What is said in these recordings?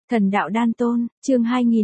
Thần đạo đan tôn, chương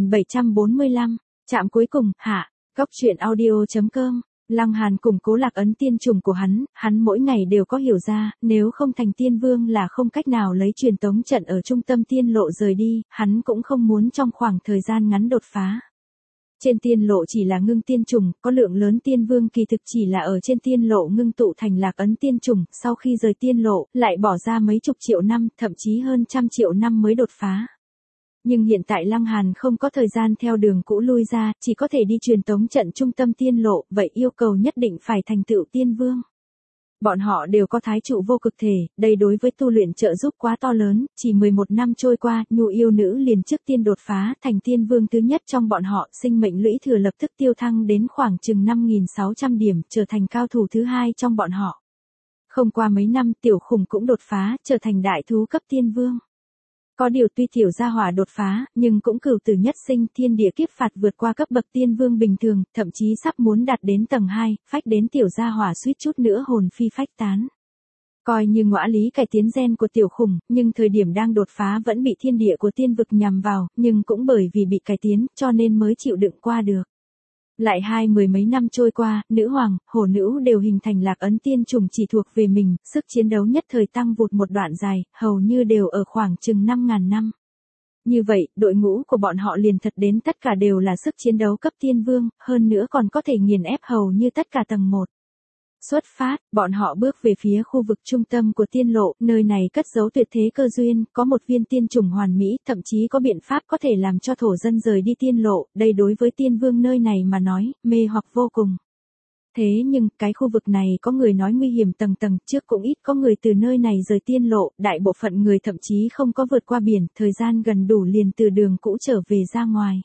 2745, trạm cuối cùng, hạ, góc truyện audio.com. Lăng Hàn cùng Cố Lạc Ấn tiên trùng của hắn mỗi ngày đều có hiểu ra, nếu không thành tiên vương là không cách nào lấy truyền tống trận ở trung tâm tiên lộ rời đi, hắn cũng không muốn trong khoảng thời gian ngắn đột phá. Trên tiên lộ chỉ là ngưng tiên trùng, có lượng lớn tiên vương kỳ thực chỉ là ở trên tiên lộ ngưng tụ thành Lạc Ấn tiên trùng, sau khi rời tiên lộ, lại bỏ ra mấy chục triệu năm, thậm chí hơn trăm triệu năm mới đột phá. Nhưng hiện tại Lăng Hàn không có thời gian theo đường cũ lui ra, chỉ có thể đi truyền tống trận trung tâm tiên lộ, vậy yêu cầu nhất định phải thành tựu tiên vương. Bọn họ đều có thái trụ vô cực thể, đây đối với tu luyện trợ giúp quá to lớn, chỉ 11 năm trôi qua, Nhu yêu nữ liền trước tiên đột phá, thành tiên vương thứ nhất trong bọn họ, sinh mệnh lũy thừa lập tức tiêu thăng đến khoảng chừng 5.600 điểm, trở thành cao thủ thứ hai trong bọn họ. Không qua mấy năm, Tiểu Khủng cũng đột phá, trở thành đại thú cấp tiên vương. Có điều tuy tiểu gia hỏa đột phá, nhưng cũng cửu tử nhất sinh, thiên địa kiếp phạt vượt qua cấp bậc tiên vương bình thường, thậm chí sắp muốn đạt đến tầng 2, phách đến tiểu gia hỏa suýt chút nữa hồn phi phách tán. Coi như ngõa lý cải tiến gen của Tiểu Khủng, nhưng thời điểm đang đột phá vẫn bị thiên địa của tiên vực nhằm vào, nhưng cũng bởi vì bị cải tiến, cho nên mới chịu đựng qua được. Lại mười mấy năm trôi qua, nữ hoàng, hổ nữ đều hình thành Lạc Ấn tiên trùng chỉ thuộc về mình, sức chiến đấu nhất thời tăng vụt một đoạn dài, hầu như đều ở khoảng chừng 5.000 năm. Như vậy, đội ngũ của bọn họ liền thật đến tất cả đều là sức chiến đấu cấp tiên vương, hơn nữa còn có thể nghiền ép hầu như tất cả tầng 1. Xuất phát, bọn họ bước về phía khu vực trung tâm của tiên lộ, nơi này cất giấu tuyệt thế cơ duyên, có một viên tiên trùng hoàn mỹ, thậm chí có biện pháp có thể làm cho thổ dân rời đi tiên lộ, đây đối với tiên vương nơi này mà nói, mê hoặc vô cùng. Thế nhưng, cái khu vực này có người nói nguy hiểm tầng tầng, trước cũng ít có người từ nơi này rời tiên lộ, đại bộ phận người thậm chí không có vượt qua biển, thời gian gần đủ liền từ đường cũ trở về ra ngoài.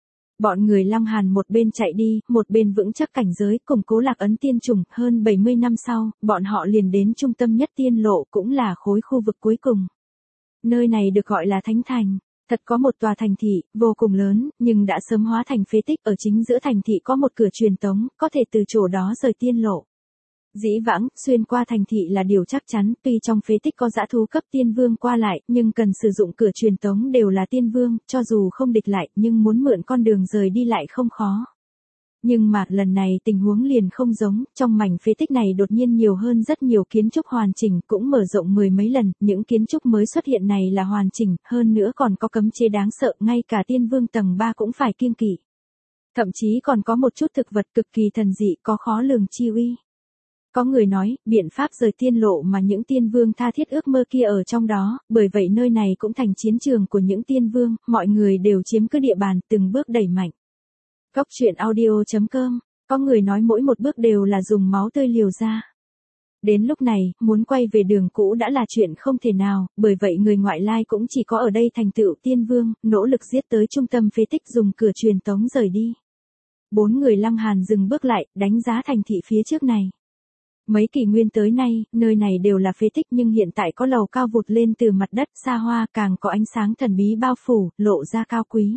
Bọn người Lăng Hàn một bên chạy đi, một bên vững chắc cảnh giới, củng cố Lạc Ấn tiên trùng, hơn 70 năm sau, bọn họ liền đến trung tâm nhất tiên lộ, cũng là khối khu vực cuối cùng. Nơi này được gọi là Thánh Thành, thật có một tòa thành thị, vô cùng lớn, nhưng đã sớm hóa thành phế tích, ở chính giữa thành thị có một cửa truyền tống, có thể từ chỗ đó rời tiên lộ. Dĩ vãng, xuyên qua thành thị là điều chắc chắn, tuy trong phế tích có dã thú cấp tiên vương qua lại, nhưng cần sử dụng cửa truyền tống đều là tiên vương, cho dù không địch lại, nhưng muốn mượn con đường rời đi lại không khó. Nhưng mà, lần này tình huống liền không giống, trong mảnh phế tích này đột nhiên nhiều hơn rất nhiều kiến trúc hoàn chỉnh, cũng mở rộng mười mấy lần, những kiến trúc mới xuất hiện này là hoàn chỉnh, hơn nữa còn có cấm chế đáng sợ, ngay cả tiên vương tầng 3 cũng phải kiêng kỵ. Thậm chí còn có một chút thực vật cực kỳ thần dị, có khó lường chi uy. Có người nói, biện pháp rời tiên lộ mà những tiên vương tha thiết ước mơ kia ở trong đó, bởi vậy nơi này cũng thành chiến trường của những tiên vương, mọi người đều chiếm cứ địa bàn, từng bước đẩy mạnh. Góc truyện audio.com, có người nói mỗi một bước đều là dùng máu tươi liều ra. Đến lúc này, muốn quay về đường cũ đã là chuyện không thể nào, bởi vậy người ngoại lai cũng chỉ có ở đây thành tựu tiên vương, nỗ lực giết tới trung tâm phế tích dùng cửa truyền tống rời đi. 4 người Lăng Hàn dừng bước lại, đánh giá thành thị phía trước này. Mấy kỷ nguyên tới nay, nơi này đều là phế tích nhưng hiện tại có lầu cao vụt lên từ mặt đất xa hoa, càng có ánh sáng thần bí bao phủ, lộ ra cao quý.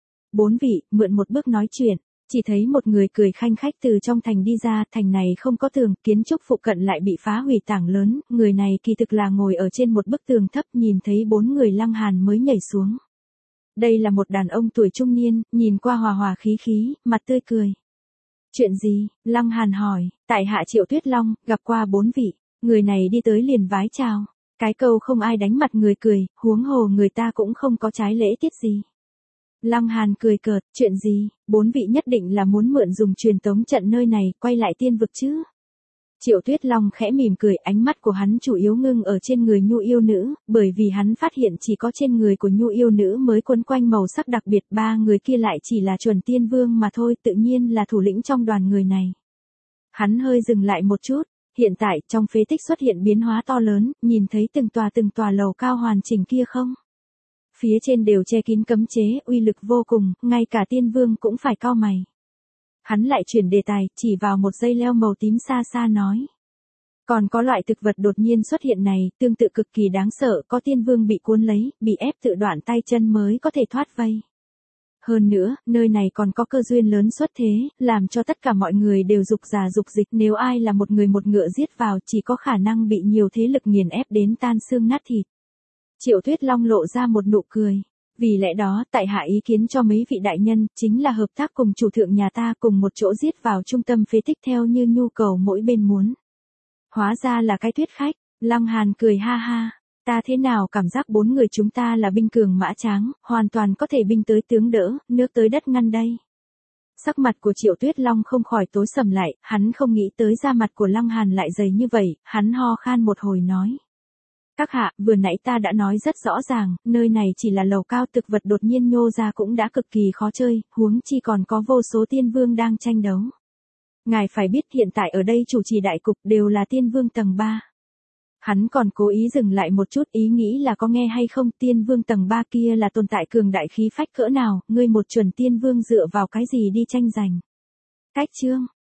4 vị, mượn một bước nói chuyện, chỉ thấy một người cười khanh khách từ trong thành đi ra, thành này không có tường, kiến trúc phụ cận lại bị phá hủy tảng lớn, người này kỳ thực là ngồi ở trên một bức tường thấp, nhìn thấy 4 người Lăng Hàn mới nhảy xuống. Đây là một đàn ông tuổi trung niên, nhìn qua hòa hòa khí khí, mặt tươi cười. Chuyện gì? Lăng Hàn hỏi, tại hạ Triệu Tuyết Long, gặp qua 4 vị, người này đi tới liền vái chào. Cái câu không ai đánh mặt người cười, huống hồ người ta cũng không có trái lễ tiết gì. Lăng Hàn cười cợt, chuyện gì, 4 vị nhất định là muốn mượn dùng truyền tống trận nơi này, quay lại tiên vực chứ. Triệu Tuyết Long khẽ mỉm cười, ánh mắt của hắn chủ yếu ngưng ở trên người Nhu yêu nữ, bởi vì hắn phát hiện chỉ có trên người của Nhu yêu nữ mới quấn quanh màu sắc đặc biệt, 3 người kia lại chỉ là chuẩn tiên vương mà thôi, tự nhiên là thủ lĩnh trong đoàn người này. Hắn hơi dừng lại một chút, hiện tại trong phế tích xuất hiện biến hóa to lớn, nhìn thấy từng tòa lầu cao hoàn chỉnh kia không? Phía trên đều che kín cấm chế, uy lực vô cùng, ngay cả tiên vương cũng phải cau mày. Hắn lại chuyển đề tài, chỉ vào một dây leo màu tím xa xa nói. Còn có loại thực vật đột nhiên xuất hiện này, tương tự cực kỳ đáng sợ, có tiên vương bị cuốn lấy, bị ép tự đoạn tay chân mới có thể thoát vây. Hơn nữa, nơi này còn có cơ duyên lớn xuất thế, làm cho tất cả mọi người đều dục giả dục dịch, nếu ai là một người một ngựa giết vào chỉ có khả năng bị nhiều thế lực nghiền ép đến tan xương nát thịt. Triệu Tuyết Long lộ ra một nụ cười. Vì lẽ đó, tại hạ ý kiến cho mấy vị đại nhân, chính là hợp tác cùng chủ thượng nhà ta cùng một chỗ giết vào trung tâm phế tích theo như nhu cầu mỗi bên muốn. Hóa ra là cái thuyết khách, Lăng Hàn cười ha ha. Ta thế nào cảm giác 4 người chúng ta là binh cường mã tráng, hoàn toàn có thể binh tới tướng đỡ, nước tới đất ngăn đây. Sắc mặt của Triệu Tuyết Long không khỏi tối sầm lại, hắn không nghĩ tới da mặt của Lăng Hàn lại dày như vậy, hắn ho khan một hồi nói. Các hạ, vừa nãy ta đã nói rất rõ ràng, nơi này chỉ là lầu cao, thực vật đột nhiên nhô ra cũng đã cực kỳ khó chơi, huống chi còn có vô số tiên vương đang tranh đấu. Ngài phải biết hiện tại ở đây chủ trì đại cục đều là tiên vương tầng 3. Hắn còn cố ý dừng lại một chút, ý nghĩ là có nghe hay không, tiên vương tầng 3 kia là tồn tại cường đại khí phách cỡ nào, ngươi một chuẩn tiên vương dựa vào cái gì đi tranh giành. Cách chương,